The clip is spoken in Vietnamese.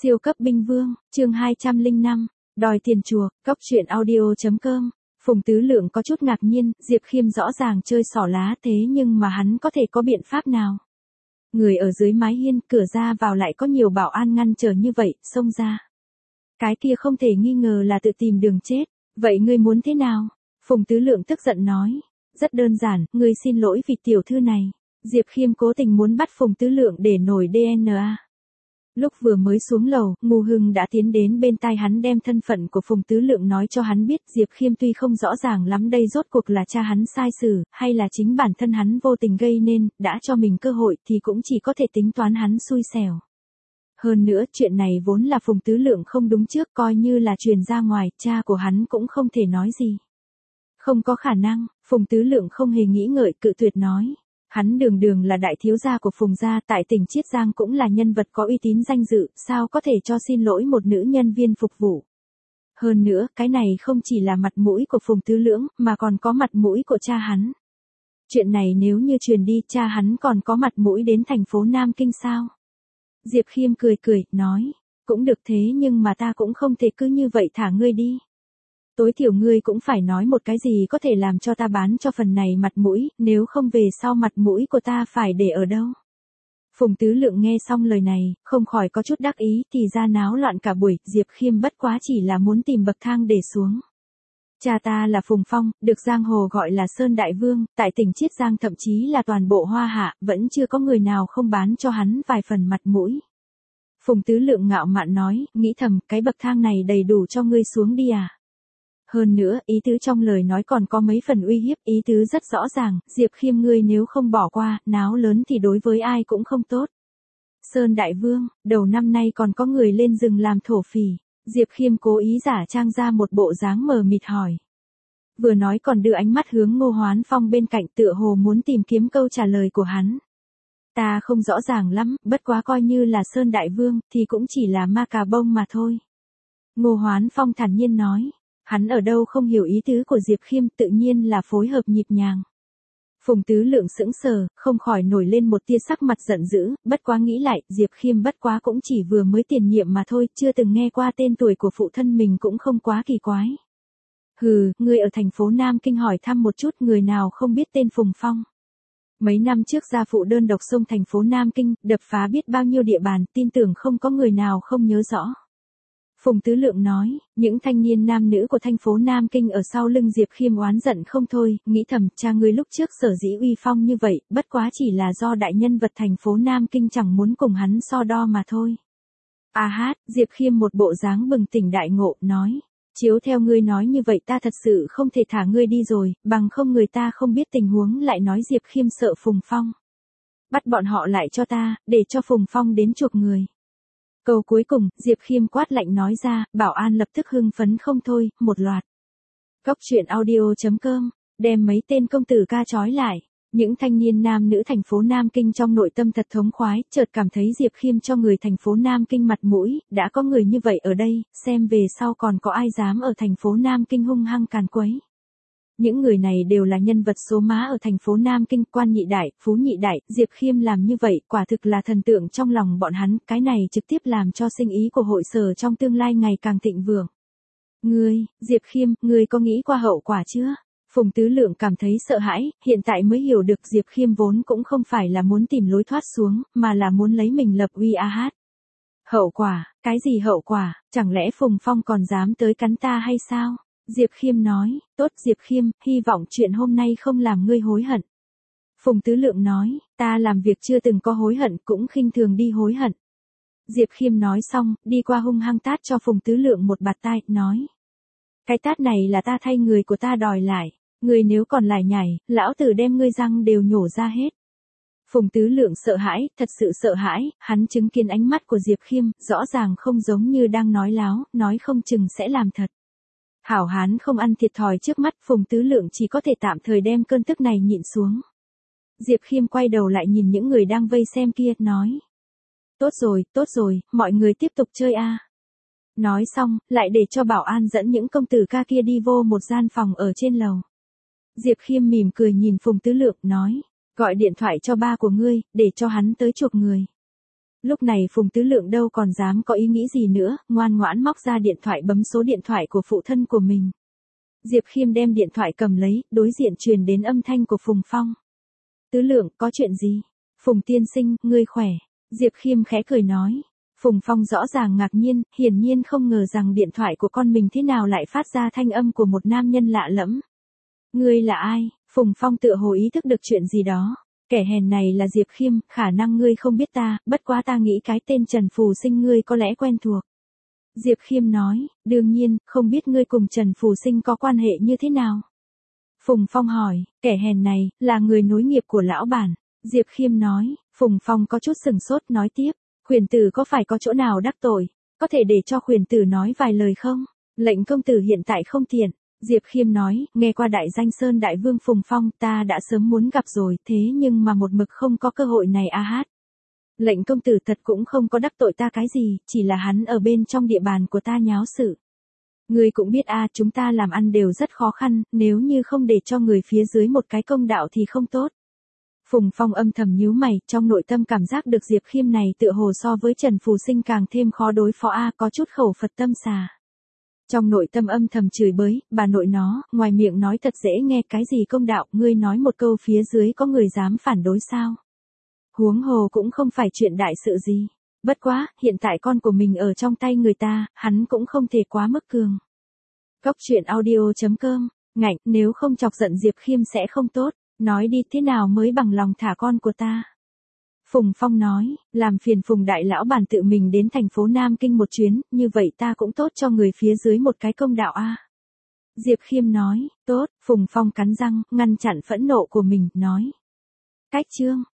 Siêu cấp binh vương, chương 205, đòi tiền chùa, cóc truyện audio.com. Phùng Tứ Lượng có chút ngạc nhiên, Diệp Khiêm rõ ràng chơi xỏ lá thế nhưng mà hắn có thể có biện pháp nào? Người ở dưới mái hiên, cửa ra vào lại có nhiều bảo an ngăn trở như vậy, xông ra. Cái kia không thể nghi ngờ là tự tìm đường chết, vậy ngươi muốn thế nào? Phùng Tứ Lượng tức giận nói, rất đơn giản, ngươi xin lỗi vì tiểu thư này. Diệp Khiêm cố tình muốn bắt Phùng Tứ Lượng để nổi DNA. Lúc vừa mới xuống lầu, Ngô Hưng đã tiến đến bên tai hắn đem thân phận của Phùng Tứ Lượng nói cho hắn biết. Diệp Khiêm tuy không rõ ràng lắm đây rốt cuộc là cha hắn sai xử, hay là chính bản thân hắn vô tình gây nên, đã cho mình cơ hội thì cũng chỉ có thể tính toán hắn xui xẻo. Hơn nữa, chuyện này vốn là Phùng Tứ Lượng không đúng trước, coi như là truyền ra ngoài, cha của hắn cũng không thể nói gì. Không có khả năng, Phùng Tứ Lượng không hề nghĩ ngợi cự tuyệt nói. Hắn đường đường là đại thiếu gia của Phùng gia, tại tỉnh Chiết Giang cũng là nhân vật có uy tín danh dự, sao có thể cho xin lỗi một nữ nhân viên phục vụ. Hơn nữa, cái này không chỉ là mặt mũi của Phùng Tứ Lượng, mà còn có mặt mũi của cha hắn. Chuyện này nếu như truyền đi, cha hắn còn có mặt mũi đến thành phố Nam Kinh sao? Diệp Khiêm cười cười, nói, cũng được thế nhưng mà ta cũng không thể cứ như vậy thả ngươi đi. Tối thiểu ngươi cũng phải nói một cái gì có thể làm cho ta bán cho phần này mặt mũi, nếu không về sau mặt mũi của ta phải để ở đâu. Phùng Tứ Lượng nghe xong lời này, không khỏi có chút đắc ý, thì ra náo loạn cả buổi, Diệp Khiêm bất quá chỉ là muốn tìm bậc thang để xuống. Cha ta là Phùng Phong, được giang hồ gọi là Sơn Đại Vương, tại tỉnh Chiết Giang thậm chí là toàn bộ Hoa Hạ, vẫn chưa có người nào không bán cho hắn vài phần mặt mũi. Phùng Tứ Lượng ngạo mạn nói, nghĩ thầm, cái bậc thang này đầy đủ cho ngươi xuống đi à? Hơn nữa, ý tứ trong lời nói còn có mấy phần uy hiếp, ý tứ rất rõ ràng, Diệp Khiêm ngươi nếu không bỏ qua, náo lớn thì đối với ai cũng không tốt. Sơn Đại Vương, đầu năm nay còn có người lên rừng làm thổ phỉ, Diệp Khiêm cố ý giả trang ra một bộ dáng mờ mịt hỏi. Vừa nói còn đưa ánh mắt hướng Ngô Hoán Phong bên cạnh tựa hồ muốn tìm kiếm câu trả lời của hắn. Ta không rõ ràng lắm, bất quá coi như là Sơn Đại Vương, thì cũng chỉ là ma cà bông mà thôi. Ngô Hoán Phong thản nhiên nói. Hắn ở đâu không hiểu ý tứ của Diệp Khiêm, tự nhiên là phối hợp nhịp nhàng. Phùng Tứ Lượng sững sờ, không khỏi nổi lên một tia sắc mặt giận dữ, bất quá nghĩ lại, Diệp Khiêm bất quá cũng chỉ vừa mới tiền nhiệm mà thôi, chưa từng nghe qua tên tuổi của phụ thân mình cũng không quá kỳ quái. Hừ, người ở thành phố Nam Kinh hỏi thăm một chút, người nào không biết tên Phùng Phong. Mấy năm trước gia phụ đơn độc xông thành phố Nam Kinh, đập phá biết bao nhiêu địa bàn, tin tưởng không có người nào không nhớ rõ. Phùng Tứ Lượng nói, những thanh niên nam nữ của thành phố Nam Kinh ở sau lưng Diệp Khiêm oán giận không thôi, nghĩ thầm, cha ngươi lúc trước sở dĩ uy phong như vậy, bất quá chỉ là do đại nhân vật thành phố Nam Kinh chẳng muốn cùng hắn so đo mà thôi. À hát, Diệp Khiêm một bộ dáng bừng tỉnh đại ngộ, nói, chiếu theo ngươi nói như vậy ta thật sự không thể thả ngươi đi rồi, bằng không người ta không biết tình huống lại nói Diệp Khiêm sợ Phùng Phong. Bắt bọn họ lại cho ta, để cho Phùng Phong đến chuộc người. Câu cuối cùng, Diệp Khiêm quát lạnh nói ra, bảo an lập tức hưng phấn không thôi, một loạt. Cóc truyện audio.com, đem mấy tên công tử ca trói lại. Những thanh niên nam nữ thành phố Nam Kinh trong nội tâm thật thống khoái, chợt cảm thấy Diệp Khiêm cho người thành phố Nam Kinh mặt mũi, đã có người như vậy ở đây, xem về sau còn có ai dám ở thành phố Nam Kinh hung hăng càn quấy. Những người này đều là nhân vật số má ở thành phố Nam Kinh, quan nhị đại, phú nhị đại, Diệp Khiêm làm như vậy, quả thực là thần tượng trong lòng bọn hắn, cái này trực tiếp làm cho sinh ý của hội sở trong tương lai ngày càng thịnh vượng. Ngươi, Diệp Khiêm, ngươi có nghĩ qua hậu quả chưa? Phùng Tứ Lượng cảm thấy sợ hãi, hiện tại mới hiểu được Diệp Khiêm vốn cũng không phải là muốn tìm lối thoát xuống, mà là muốn lấy mình lập uy a hát. Hậu quả, cái gì hậu quả, chẳng lẽ Phùng Phong còn dám tới cắn ta hay sao? Diệp Khiêm nói, tốt Diệp Khiêm, hy vọng chuyện hôm nay không làm ngươi hối hận. Phùng Tứ Lượng nói, ta làm việc chưa từng có hối hận, cũng khinh thường đi hối hận. Diệp Khiêm nói xong, đi qua hung hăng tát cho Phùng Tứ Lượng một bạt tai, nói. Cái tát này là ta thay người của ta đòi lại, ngươi nếu còn lải nhải, lão tử đem ngươi răng đều nhổ ra hết. Phùng Tứ Lượng sợ hãi, thật sự sợ hãi, hắn chứng kiến ánh mắt của Diệp Khiêm, rõ ràng không giống như đang nói láo, nói không chừng sẽ làm thật. Hảo hán không ăn thiệt thòi trước mắt, Phùng Tứ Lượng chỉ có thể tạm thời đem cơn tức này nhịn xuống. Diệp Khiêm quay đầu lại nhìn những người đang vây xem kia, nói. Tốt rồi, mọi người tiếp tục chơi a. Nói xong, lại để cho bảo an dẫn những công tử ca kia đi vô một gian phòng ở trên lầu. Diệp Khiêm mỉm cười nhìn Phùng Tứ Lượng, nói. Gọi điện thoại cho ba của ngươi, để cho hắn tới chuộc người. Lúc này Phùng Tứ Lượng đâu còn dám có ý nghĩ gì nữa, ngoan ngoãn móc ra điện thoại bấm số điện thoại của phụ thân của mình. Diệp Khiêm đem điện thoại cầm lấy, đối diện truyền đến âm thanh của Phùng Phong. Tứ Lượng, có chuyện gì? Phùng tiên sinh, ngươi khỏe. Diệp Khiêm khẽ cười nói. Phùng Phong rõ ràng ngạc nhiên, hiển nhiên không ngờ rằng điện thoại của con mình thế nào lại phát ra thanh âm của một nam nhân lạ lẫm. Ngươi là ai? Phùng Phong tựa hồ ý thức được chuyện gì đó. Kẻ hèn này là Diệp Khiêm, khả năng ngươi không biết ta, bất quá ta nghĩ cái tên Trần Phù Sinh ngươi có lẽ quen thuộc. Diệp Khiêm nói, đương nhiên, không biết ngươi cùng Trần Phù Sinh có quan hệ như thế nào. Phùng Phong hỏi, kẻ hèn này, là người nối nghiệp của lão bản. Diệp Khiêm nói, Phùng Phong có chút sừng sốt nói tiếp, Khuyển tử có phải có chỗ nào đắc tội, có thể để cho Khuyển tử nói vài lời không? Lệnh công tử hiện tại không tiện. Diệp Khiêm nói, nghe qua đại danh Sơn Đại Vương Phùng Phong ta đã sớm muốn gặp rồi, thế nhưng mà một mực không có cơ hội này a hát. Lệnh công tử thật cũng không có đắc tội ta cái gì, chỉ là hắn ở bên trong địa bàn của ta nháo sự. Ngươi cũng biết chúng ta làm ăn đều rất khó khăn, nếu như không để cho người phía dưới một cái công đạo thì không tốt. Phùng Phong âm thầm nhíu mày, trong nội tâm cảm giác được Diệp Khiêm này tựa hồ so với Trần Phù Sinh càng thêm khó đối phó có chút khẩu Phật tâm xà. Trong nội tâm âm thầm chửi bới, bà nội nó, ngoài miệng nói thật dễ nghe cái gì công đạo, ngươi nói một câu phía dưới có người dám phản đối sao? Huống hồ cũng không phải chuyện đại sự gì. Bất quá, hiện tại con của mình ở trong tay người ta, hắn cũng không thể quá mức cường. Cóc truyện audio.com, ngạnh, nếu không chọc giận Diệp Khiêm sẽ không tốt, nói đi thế nào mới bằng lòng thả con của ta. Phùng Phong nói, làm phiền Phùng đại lão bản tự mình đến thành phố Nam Kinh một chuyến, như vậy ta cũng tốt cho người phía dưới một cái công đạo Diệp Khiêm nói, tốt, Phùng Phong cắn răng, ngăn chặn phẫn nộ của mình, nói. Cách chương.